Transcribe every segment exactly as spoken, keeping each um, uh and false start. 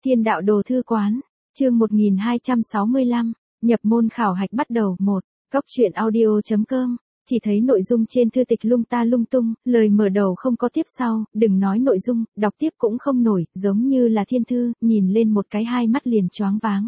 Thiên đạo đồ thư quán, chương một nghìn hai trăm sáu mươi lăm, nhập môn khảo hạch bắt đầu. Một, Cóc truyện audio chấm com, chỉ thấy nội dung trên thư tịch lung ta lung tung, lời mở đầu không có tiếp sau, đừng nói nội dung, đọc tiếp cũng không nổi, giống như là thiên thư, nhìn lên một cái hai mắt liền choáng váng.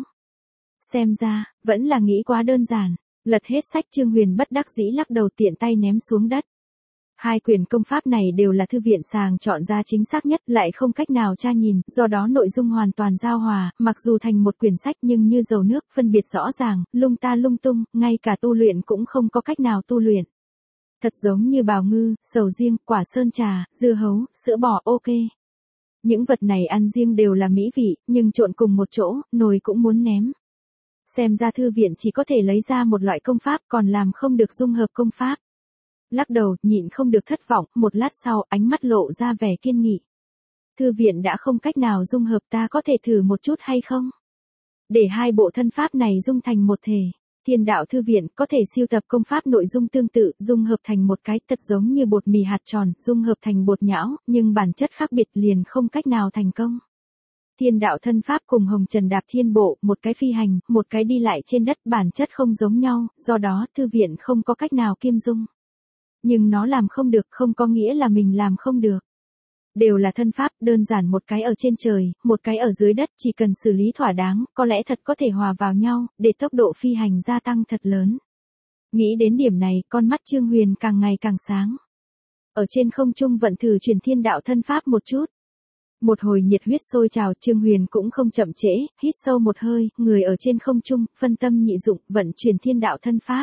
Xem ra, vẫn là nghĩ quá đơn giản, lật hết sách Trương Huyền bất đắc dĩ lắc đầu tiện tay ném xuống đất. Hai quyển công pháp này đều là thư viện sàng chọn ra chính xác nhất, lại không cách nào tra nhìn, do đó nội dung hoàn toàn giao hòa, mặc dù thành một quyển sách nhưng như dầu nước, phân biệt rõ ràng, lung ta lung tung, ngay cả tu luyện cũng không có cách nào tu luyện. Thật giống như bào ngư, sầu riêng, quả sơn trà, dưa hấu, sữa bò, ok. Những vật này ăn riêng đều là mỹ vị, nhưng trộn cùng một chỗ, nồi cũng muốn ném. Xem ra thư viện chỉ có thể lấy ra một loại công pháp, còn làm không được dung hợp công pháp. Lắc đầu, nhịn không được thất vọng, một lát sau, ánh mắt lộ ra vẻ kiên nghị. Thư viện đã không cách nào dung hợp, ta có thể thử một chút hay không? Để hai bộ thân pháp này dung thành một thể. Thiên đạo thư viện có thể siêu tập công pháp nội dung tương tự, dung hợp thành một cái thật giống như bột mì hạt tròn, dung hợp thành bột nhão, nhưng bản chất khác biệt liền không cách nào thành công. Thiên đạo thân pháp cùng hồng trần đạp thiên bộ, một cái phi hành, một cái đi lại trên đất, bản chất không giống nhau, do đó thư viện không có cách nào kiêm dung. Nhưng nó làm không được không có nghĩa là mình làm không được. Đều là thân pháp, đơn giản một cái ở trên trời, một cái ở dưới đất, chỉ cần xử lý thỏa đáng, có lẽ thật có thể hòa vào nhau, để tốc độ phi hành gia tăng thật lớn. Nghĩ đến điểm này, con mắt Trương Huyền càng ngày càng sáng. Ở trên không trung vận thử truyền thiên đạo thân pháp một chút. Một hồi nhiệt huyết sôi trào, Trương Huyền cũng không chậm trễ, hít sâu một hơi, người ở trên không trung, phân tâm nhị dụng, vận chuyển thiên đạo thân pháp.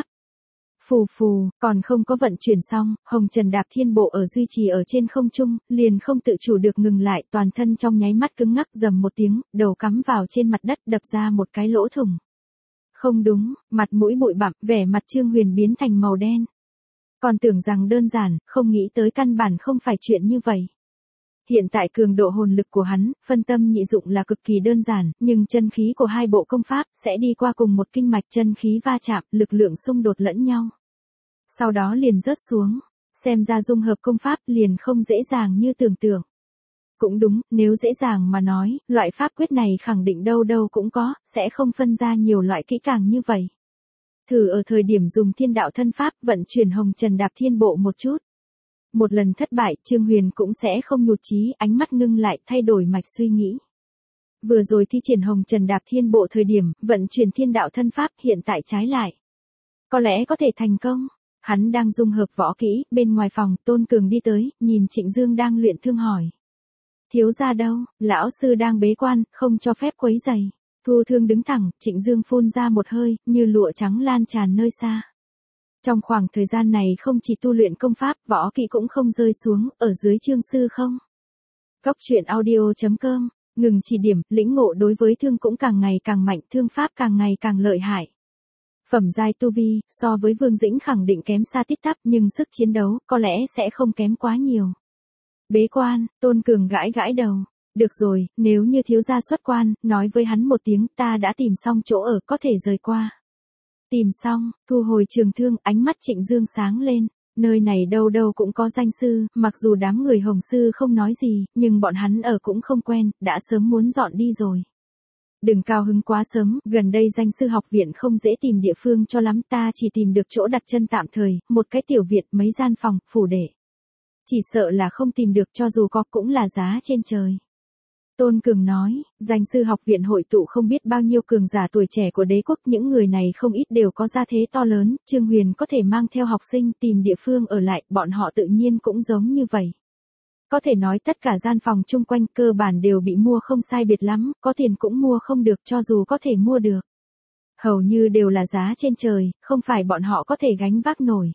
Phù phù, còn không có vận chuyển xong, hồng trần đạp thiên bộ ở duy trì ở trên không trung, liền không tự chủ được ngừng lại, toàn thân trong nháy mắt cứng ngắc, rầm một tiếng, đầu cắm vào trên mặt đất, đập ra một cái lỗ thủng. Không đúng, mặt mũi bụi bặm, vẻ mặt Trương Huyền biến thành màu đen. Còn tưởng rằng đơn giản, không nghĩ tới căn bản không phải chuyện như vậy. Hiện tại cường độ hồn lực của hắn, phân tâm nhị dụng là cực kỳ đơn giản, nhưng chân khí của hai bộ công pháp sẽ đi qua cùng một kinh mạch, chân khí va chạm, lực lượng xung đột lẫn nhau. Sau đó liền rớt xuống, xem ra dung hợp công pháp liền không dễ dàng như tưởng tượng. Cũng đúng, nếu dễ dàng mà nói, loại pháp quyết này khẳng định đâu đâu cũng có, sẽ không phân ra nhiều loại kỹ càng như vậy. Thử ở thời điểm dùng thiên đạo thân pháp vận chuyển hồng trần đạp thiên bộ một chút. Một lần thất bại, Trương Huyền cũng sẽ không nhụt chí, ánh mắt ngưng lại, thay đổi mạch suy nghĩ. Vừa rồi thi triển hồng trần đạp thiên bộ thời điểm, vận chuyển thiên đạo thân pháp, hiện tại trái lại. Có lẽ có thể thành công. Hắn đang dung hợp võ kỹ, bên ngoài phòng, Tôn Cường đi tới, nhìn Trịnh Dương đang luyện thương hỏi. Thiếu gia đâu, lão sư đang bế quan, không cho phép quấy rầy. Thu Thương đứng thẳng, Trịnh Dương phun ra một hơi, như lụa trắng lan tràn nơi xa. Trong khoảng thời gian này không chỉ tu luyện công pháp, võ kỹ cũng không rơi xuống, ở dưới Trương sư không. Cóc truyện audio chấm com, ngừng chỉ điểm, lĩnh ngộ đối với thương cũng càng ngày càng mạnh, thương pháp càng ngày càng lợi hại. Phẩm giai tu vi, so với Vương Dĩnh khẳng định kém xa tít tắp, nhưng sức chiến đấu, có lẽ sẽ không kém quá nhiều. Bế quan, Tôn Cường gãi gãi đầu. Được rồi, nếu như thiếu gia xuất quan, nói với hắn một tiếng, ta đã tìm xong chỗ ở, có thể rời qua. Tìm xong, thu hồi trường thương, ánh mắt Trịnh Dương sáng lên. Nơi này đâu đâu cũng có danh sư, mặc dù đám người hồng sư không nói gì, nhưng bọn hắn ở cũng không quen, đã sớm muốn dọn đi rồi. Đừng cao hứng quá sớm, gần đây danh sư học viện không dễ tìm địa phương cho lắm, ta chỉ tìm được chỗ đặt chân tạm thời, một cái tiểu viện, mấy gian phòng, phủ để. Chỉ sợ là không tìm được, cho dù có cũng là giá trên trời. Tôn Cường nói, danh sư học viện hội tụ không biết bao nhiêu cường giả tuổi trẻ của đế quốc, những người này không ít đều có gia thế to lớn, Trương Huyền có thể mang theo học sinh tìm địa phương ở lại, bọn họ tự nhiên cũng giống như vậy. Có thể nói tất cả gian phòng chung quanh cơ bản đều bị mua không sai biệt lắm, có tiền cũng mua không được, cho dù có thể mua được. Hầu như đều là giá trên trời, không phải bọn họ có thể gánh vác nổi.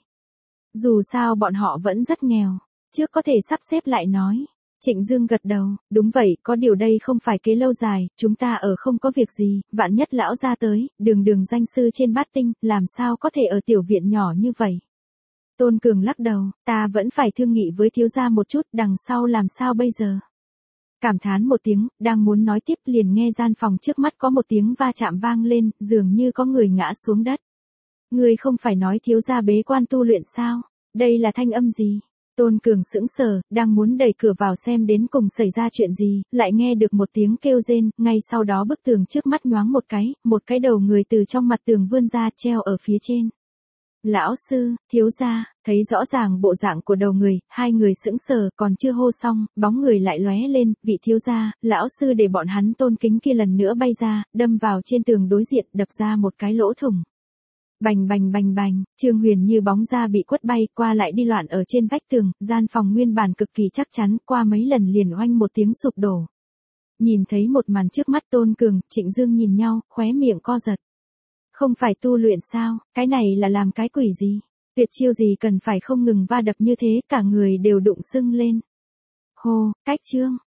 Dù sao bọn họ vẫn rất nghèo, trước có thể sắp xếp lại nói. Trịnh Dương gật đầu, đúng vậy, có điều đây không phải kế lâu dài, chúng ta ở không có việc gì, vạn nhất lão ra tới, đường đường danh sư trên bát tinh, làm sao có thể ở tiểu viện nhỏ như vậy. Tôn Cường lắc đầu, ta vẫn phải thương nghị với thiếu gia một chút, đằng sau làm sao bây giờ. Cảm thán một tiếng, đang muốn nói tiếp liền nghe gian phòng trước mắt có một tiếng va chạm vang lên, dường như có người ngã xuống đất. Người không phải nói thiếu gia bế quan tu luyện sao, đây là thanh âm gì? Tôn Cường sững sờ, đang muốn đẩy cửa vào xem đến cùng xảy ra chuyện gì, lại nghe được một tiếng kêu rên, ngay sau đó bức tường trước mắt nhoáng một cái, một cái đầu người từ trong mặt tường vươn ra treo ở phía trên. Lão sư, thiếu gia, thấy rõ ràng bộ dạng của đầu người, hai người sững sờ, còn chưa hô xong, bóng người lại lóe lên, vị thiếu gia, lão sư để bọn hắn tôn kính kia lần nữa bay ra, đâm vào trên tường đối diện, đập ra một cái lỗ thủng. Bành bành bành bành, Trương Huyền như bóng ra bị quất bay, qua lại đi loạn ở trên vách tường, gian phòng nguyên bản cực kỳ chắc chắn, qua mấy lần liền oanh một tiếng sụp đổ. Nhìn thấy một màn trước mắt Tôn Cường, Trịnh Dương nhìn nhau, khóe miệng co giật. Không phải tu luyện sao, cái này là làm cái quỷ gì? Tuyệt chiêu gì cần phải không ngừng va đập như thế, cả người đều đụng sưng lên. Hô, cách Trương,